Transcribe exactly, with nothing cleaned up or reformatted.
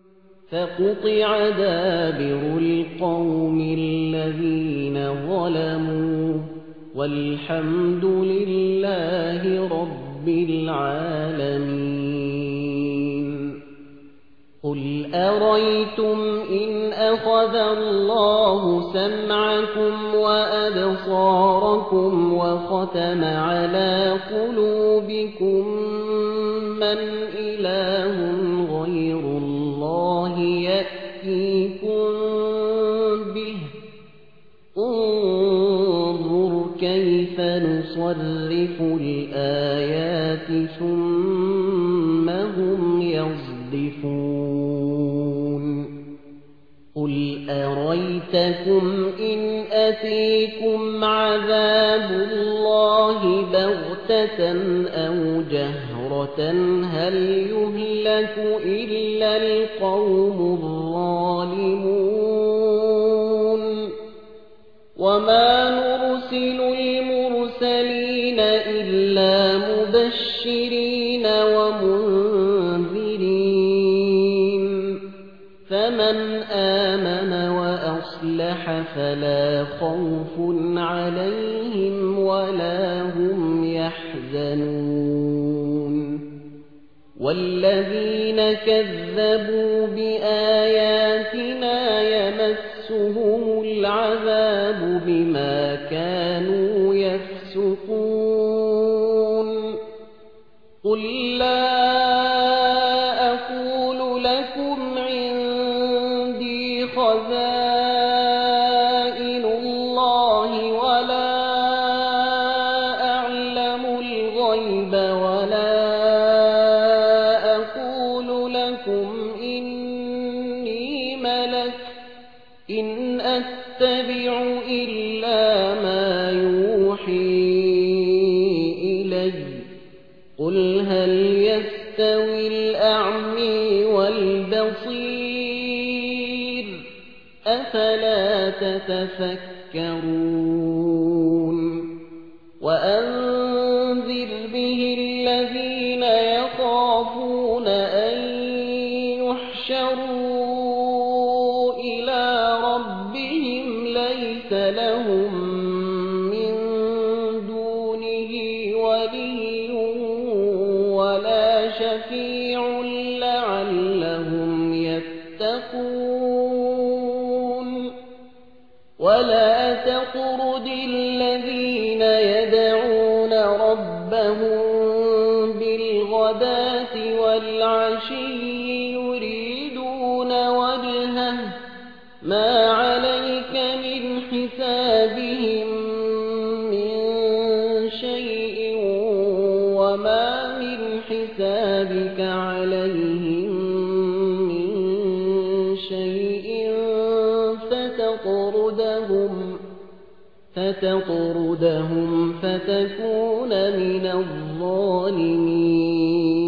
فقطع دابر القوم الذين ظلموا والحمد لله رب العالمين. قل أريتم إن أخذ الله سمعكم وأبصاركم وختم على قلوبكم من إله غير الله يأتيكم به انظر كيف نصرف الآيات ثم هم يصدفون. قل أريتكم إن أتيكم عذاب الله بغتة أو جهرة هل يهلك إلا القوم الظالمون. وما نرسل المرسلين إلا مبشرين ومنذرين فمن آمن وأصلح فلا خوف عليهم ولا هم يحزنون. والذين كذبوا بآياتنا يمسهم العذاب بما كانوا يفسقون. قل لا أقول لكم عندي خزائن الله ولا أعلم الغيب ولا أقول لكم إني ملك إن أتبع إلا ما يوحي إلي. قل هل يستوي الأعمى والبصير أفلا تتفكرون. وأنذر به الذين يخافون أن يحشروا إلى ربهم ليس لهم من دونه ولي ولا شفيع لعلهم يتقون. ولا تطرد الذين يدعون ربهم بالغداة والعشي يريدون وجهه ما عليك من حسابهم من شيء وما من حسابك عليهم من شيء فتطردهم فتطردهم فتكون من الظالمين.